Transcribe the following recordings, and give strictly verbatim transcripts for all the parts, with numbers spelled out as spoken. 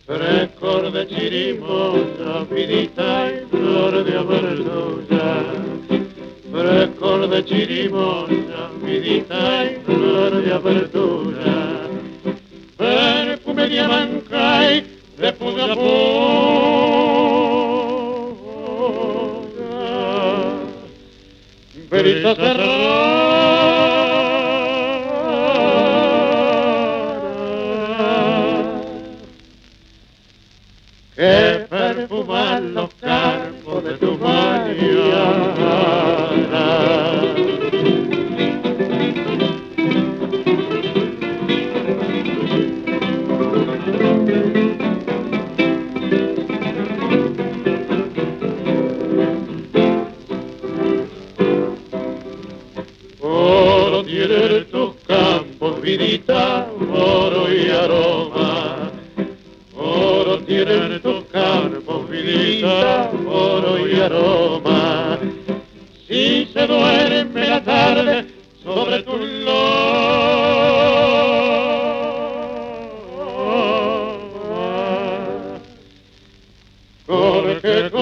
frescor de chirimoya, vidita y flor de abertura. Frescor de chirimoya, vidita y flor de abertura. Perfume de Amancay, de puya puya. Verita que perfuman los campos de tu mañana. Oro tienen tus campos, vidita, oro y aroma. Oro tienen tus campos, vidita, oro y aroma. Si se duerme la tarde sobre tu loma, Jorge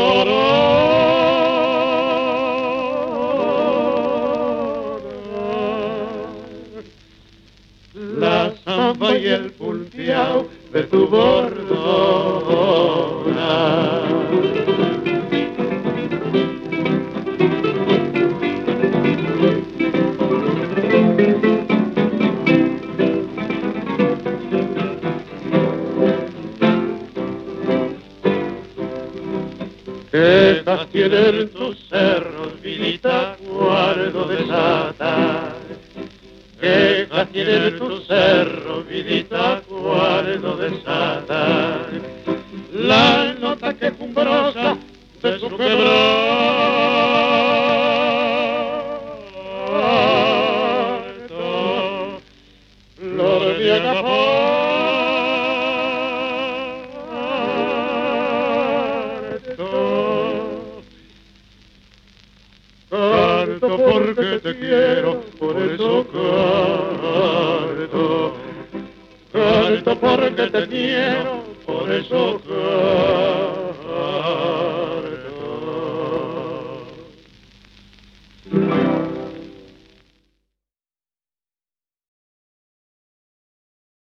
corona la zamba y el pulpeado de tu bordona. Quejas tienen tus cerros, vidita, guardo de sata. Quejas tienen tus cerros, vidita, guardo de sata. La nota quejumbrosa de su quebranto, flor de agaparto. Canto porque te quiero, por eso canto. Canto porque te quiero, por eso canto.